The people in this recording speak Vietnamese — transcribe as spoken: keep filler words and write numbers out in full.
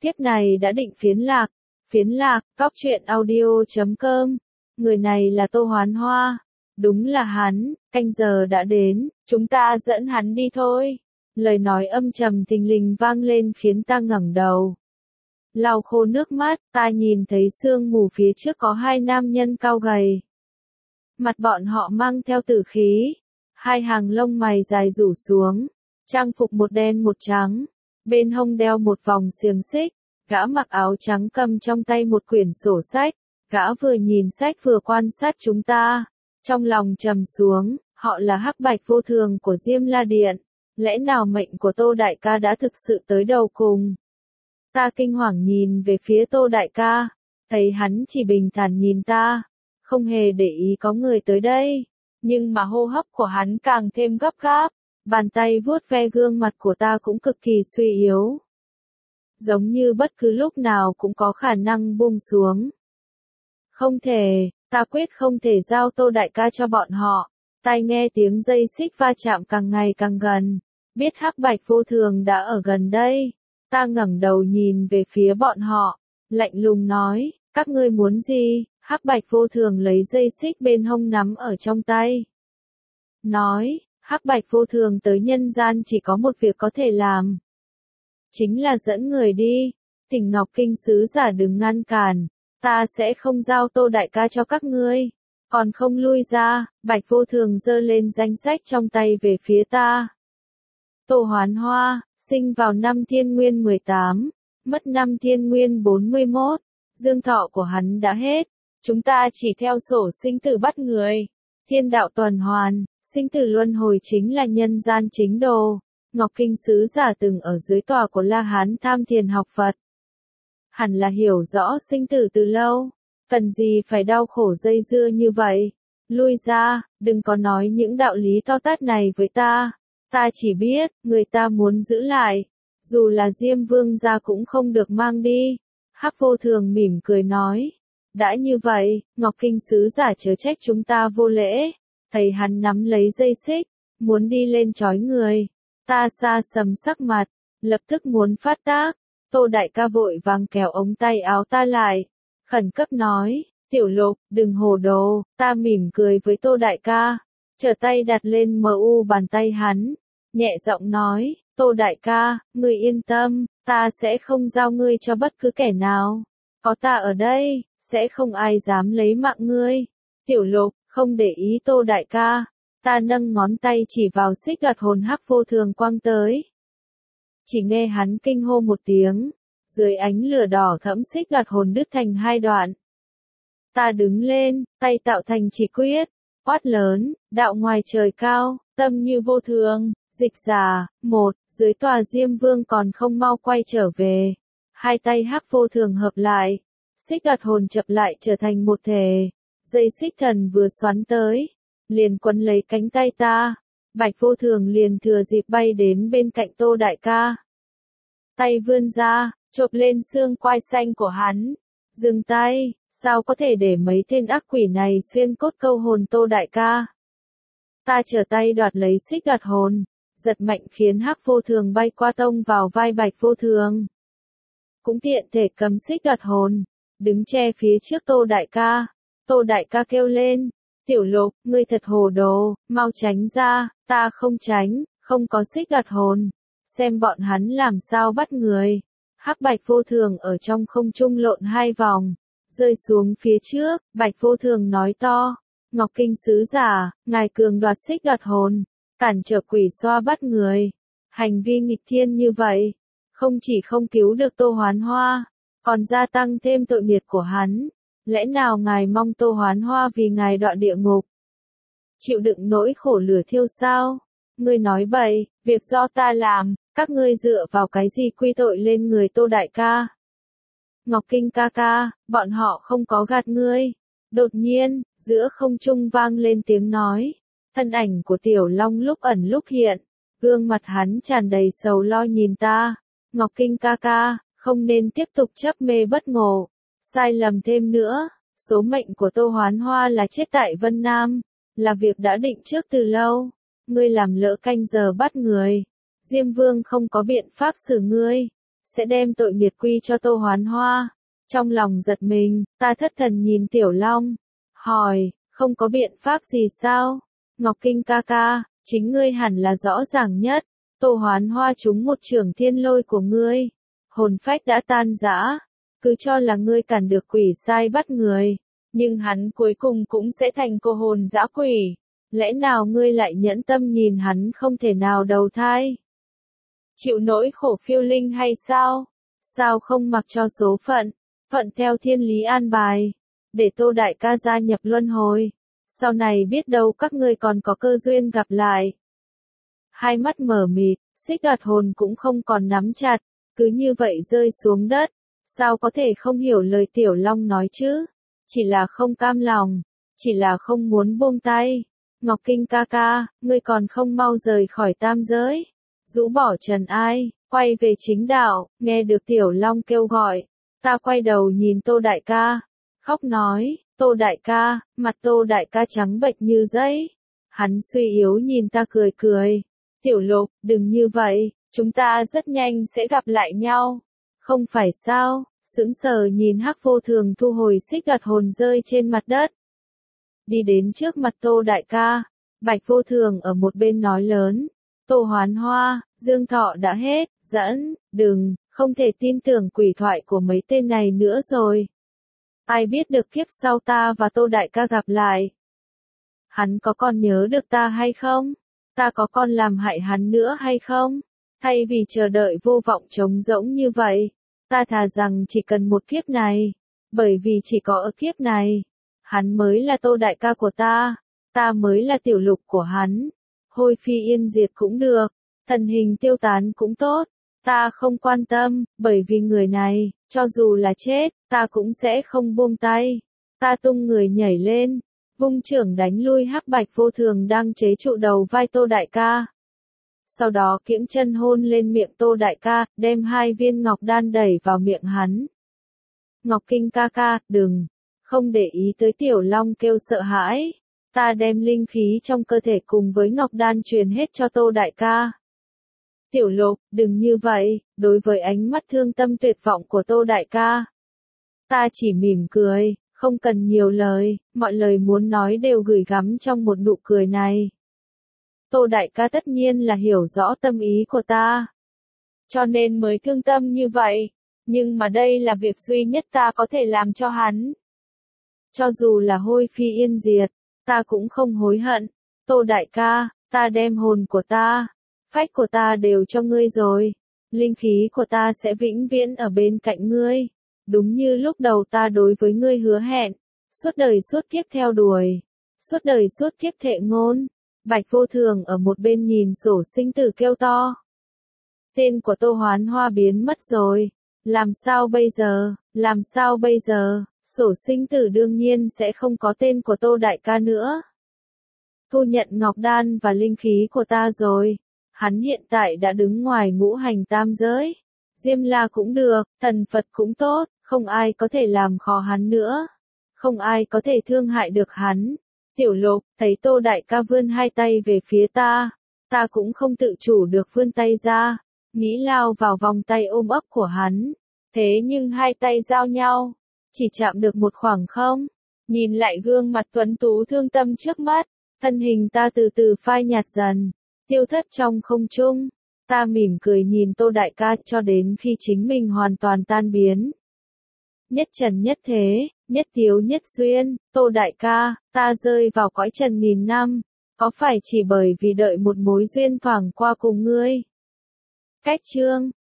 Tiếp này đã định phiến lạc. Phiến lạc, cóc truyện audio chấm com. Người này là Tô Hoán Hoa. Đúng là hắn, canh giờ đã đến, chúng ta dẫn hắn đi thôi. Lời nói âm trầm thình lình vang lên khiến ta ngẩng đầu. Lau khô nước mắt, ta nhìn thấy sương mù phía trước có hai nam nhân cao gầy. Mặt bọn họ mang theo tử khí. Hai hàng lông mày dài rủ xuống. Trang phục một đen một trắng. Bên hông đeo một vòng xiềng xích. Gã mặc áo trắng cầm trong tay một quyển sổ sách. Gã vừa nhìn sách vừa quan sát chúng ta. Trong lòng trầm xuống, họ là hắc bạch vô thường của Diêm La Điện. Lẽ nào mệnh của Tô Đại ca đã thực sự tới đầu cùng? Ta kinh hoàng nhìn về phía Tô Đại ca. Thấy hắn chỉ bình thản nhìn ta. Không hề để ý có người tới đây. Nhưng mà hô hấp của hắn càng thêm gấp gáp. Bàn tay vuốt ve gương mặt của ta cũng cực kỳ suy yếu. Giống như bất cứ lúc nào cũng có khả năng buông xuống. Không thể, ta quyết không thể giao Tô Đại ca cho bọn họ. Tai nghe tiếng dây xích va chạm càng ngày càng gần. Biết hắc bạch vô thường đã ở gần đây. Ta ngẩng đầu nhìn về phía bọn họ. Lạnh lùng nói, các ngươi muốn gì? Hắc bạch vô thường lấy dây xích bên hông nắm ở trong tay. Nói, hắc bạch vô thường tới nhân gian chỉ có một việc có thể làm. Chính là dẫn người đi. Thỉnh Ngọc Kinh sứ giả đừng ngăn cản. Ta sẽ không giao Tô Đại ca cho các ngươi. Còn không lui ra, bạch vô thường giơ lên danh sách trong tay về phía ta. Tô Hoán Hoa, sinh vào năm Thiên Nguyên mười tám, mất năm Thiên Nguyên bốn mươi mốt. Dương thọ của hắn đã hết. Chúng ta chỉ theo sổ sinh tử bắt người. Thiên đạo tuần hoàn, sinh tử luân hồi chính là nhân gian chính đồ. Ngọc Kinh sứ giả từng ở dưới tòa của La Hán tham thiền học Phật. Hẳn là hiểu rõ sinh tử từ lâu. Cần gì phải đau khổ dây dưa như vậy. Lui ra, đừng có nói những đạo lý to tát này với ta. Ta chỉ biết, người ta muốn giữ lại. Dù là Diêm Vương gia cũng không được mang đi. Hắc vô thường mỉm cười nói. Đã như vậy, Ngọc Kinh sứ giả chớ trách chúng ta vô lễ. Thấy hắn nắm lấy dây xích, muốn đi lên trói người. Ta xa sầm sắc mặt, lập tức muốn phát tác. Tô Đại ca vội vàng kéo ống tay áo ta lại. Khẩn cấp nói, Tiểu Lục, đừng hồ đồ. Ta mỉm cười với Tô Đại ca. Trở tay đặt lên mờ u bàn tay hắn. Nhẹ giọng nói, Tô Đại ca, ngươi yên tâm, ta sẽ không giao ngươi cho bất cứ kẻ nào. Có ta ở đây, sẽ không ai dám lấy mạng ngươi. Tiểu Lục, không để ý Tô Đại ca. Ta nâng ngón tay chỉ vào xích đoạt hồn hắc vô thường quăng tới. Chỉ nghe hắn kinh hô một tiếng. Dưới ánh lửa đỏ thẫm xích đoạt hồn đứt thành hai đoạn. Ta đứng lên, tay tạo thành chỉ quyết. Quát lớn, đạo ngoài trời cao, tâm như vô thường. Dịch giả, một, dưới tòa Diêm Vương còn không mau quay trở về. Hai tay hắc vô thường hợp lại. Xích đoạt hồn chập lại trở thành một thể. Dây xích thần vừa xoắn tới. Liền quấn lấy cánh tay ta. Bạch vô thường liền thừa dịp bay đến bên cạnh Tô Đại ca. Tay vươn ra, chộp lên xương quai xanh của hắn. Dừng tay, sao có thể để mấy tên ác quỷ này xuyên cốt câu hồn Tô Đại ca. Ta trở tay đoạt lấy xích đoạt hồn. Giật mạnh khiến hắc vô thường bay qua tông vào vai bạch vô thường. Cũng tiện thể cầm xích đoạt hồn. Đứng che phía trước Tô Đại ca. Tô Đại ca kêu lên. Tiểu Lục, ngươi thật hồ đồ, mau tránh ra. Ta không tránh, không có xích đoạt hồn. Xem bọn hắn làm sao bắt người. Hắc bạch vô thường ở trong không trung lộn hai vòng. Rơi xuống phía trước, bạch vô thường nói to. Ngọc Kinh sứ giả, ngài cường đoạt xích đoạt hồn. Cản trở quỷ xoa bắt người. Hành vi nghịch thiên như vậy. Không chỉ không cứu được Tô Hoán Hoa. Còn gia tăng thêm tội nghiệp của hắn. Lẽ nào ngài mong Tô Hoán Hoa vì ngài đọa địa ngục? Chịu đựng nỗi khổ lửa thiêu sao? Ngươi nói bậy, việc do ta làm, các ngươi dựa vào cái gì quy tội lên người Tô Đại ca? Ngọc Kinh ca ca, bọn họ không có gạt ngươi. Đột nhiên, giữa không trung vang lên tiếng nói. Thân ảnh của Tiểu Long lúc ẩn lúc hiện. Gương mặt hắn tràn đầy sầu lo nhìn ta. Ngọc Kinh ca ca, không nên tiếp tục chấp mê bất ngộ. Sai lầm thêm nữa, số mệnh của Tô Hoán Hoa là chết tại Vân Nam. Là việc đã định trước từ lâu. Ngươi làm lỡ canh giờ bắt người. Diêm Vương không có biện pháp xử ngươi. sẽ đem tội nghiệt quy cho Tô Hoán Hoa. Trong lòng giật mình, ta thất thần nhìn Tiểu Long, hỏi, không có biện pháp gì sao? Ngọc Kinh ca ca, chính ngươi hẳn là rõ ràng nhất, Tô Hoán Hoa trúng một chưởng thiên lôi của ngươi, hồn phách đã tan rã, cứ cho là ngươi cản được quỷ sai bắt người, nhưng hắn cuối cùng cũng sẽ thành cô hồn dã quỷ, lẽ nào ngươi lại nhẫn tâm nhìn hắn không thể nào đầu thai? Chịu nỗi khổ phiêu linh hay sao? Sao không mặc cho số phận, thuận theo thiên lý an bài, để Tô đại ca gia nhập luân hồi, sau này biết đâu các ngươi còn có cơ duyên gặp lại. Hai mắt mở mịt, xích đoạt hồn cũng không còn nắm chặt, cứ như vậy rơi xuống đất, sao có thể không hiểu lời Tiểu Long nói chứ? Chỉ là không cam lòng, chỉ là không muốn buông tay. Ngọc Kinh ca ca, ngươi còn không mau rời khỏi tam giới, rũ bỏ trần ai, quay về chính đạo. Nghe được Tiểu Long kêu gọi, ta quay đầu nhìn Tô đại ca, khóc nói, Tô đại ca, mặt Tô đại ca trắng bệch như giấy. Hắn suy yếu nhìn ta cười cười, Tiểu Lục, đừng như vậy, chúng ta rất nhanh sẽ gặp lại nhau. Không phải sao? Sững sờ nhìn Hắc Vô Thường thu hồi xích đoạt hồn rơi trên mặt đất. Đi đến trước mặt Tô đại ca, Bạch Vô Thường ở một bên nói lớn, Tô Hoán Hoa, dương thọ đã hết, dẫn, đừng, không thể tin tưởng quỷ thoại của mấy tên này nữa rồi. Ai biết được kiếp sau ta và Tô đại ca gặp lại. Hắn có còn nhớ được ta hay không? Ta có còn làm hại hắn nữa hay không? Thay vì chờ đợi vô vọng trống rỗng như vậy, ta thà rằng chỉ cần một kiếp này, bởi vì chỉ có ở kiếp này, hắn mới là Tô đại ca của ta, ta mới là Tiểu Lục của hắn. Hôi phi yên diệt cũng được, thần hình tiêu tán cũng tốt, ta không quan tâm, bởi vì người này, cho dù là chết, ta cũng sẽ không buông tay. Ta tung người nhảy lên, vung chưởng đánh lui Hắc Bạch Vô Thường đang chế trụ đầu vai Tô đại ca. Sau đó kiễng chân hôn lên miệng Tô đại ca, đem hai viên ngọc đan đẩy vào miệng hắn. Ngọc Kinh ca ca, đừng, không để ý tới Tiểu Long kêu sợ hãi. Ta đem linh khí trong cơ thể cùng với ngọc đan truyền hết cho Tô đại ca. Tiểu Lục, đừng như vậy, đối với ánh mắt thương tâm tuyệt vọng của Tô đại ca. Ta chỉ mỉm cười, không cần nhiều lời, mọi lời muốn nói đều gửi gắm trong một nụ cười này. Tô đại ca tất nhiên là hiểu rõ tâm ý của ta, cho nên mới thương tâm như vậy, nhưng mà đây là việc duy nhất ta có thể làm cho hắn. Cho dù là hôi phi yên diệt, ta cũng không hối hận. Tô đại ca, ta đem hồn của ta, phách của ta đều cho ngươi rồi, linh khí của ta sẽ vĩnh viễn ở bên cạnh ngươi, đúng như lúc đầu ta đối với ngươi hứa hẹn, suốt đời suốt kiếp theo đuổi, suốt đời suốt kiếp thệ ngôn. Bạch Vô Thường ở một bên nhìn sổ sinh tử kêu to. Tên của Tô Hoán Hoa biến mất rồi, làm sao bây giờ, làm sao bây giờ, sổ sinh tử đương nhiên sẽ không có tên của Tô đại ca nữa. Thu nhận ngọc đan và linh khí của ta rồi, hắn hiện tại đã đứng ngoài ngũ hành tam giới, Diêm La cũng được, thần Phật cũng tốt, không ai có thể làm khó hắn nữa, không ai có thể thương hại được hắn. Tiểu Lục, thấy Tô đại ca vươn hai tay về phía ta, ta cũng không tự chủ được vươn tay ra, nghĩ lao vào vòng tay ôm ấp của hắn, thế nhưng hai tay giao nhau, chỉ chạm được một khoảng không, nhìn lại gương mặt tuấn tú thương tâm trước mắt, thân hình ta từ từ phai nhạt dần, tiêu thất trong không trung, ta mỉm cười nhìn Tô đại ca cho đến khi chính mình hoàn toàn tan biến. Nhất trần nhất thế, nhất thiếu nhất duyên, Tô đại ca, ta rơi vào cõi trần nghìn năm, có phải chỉ bởi vì đợi một mối duyên thoảng qua cùng ngươi? Cách chương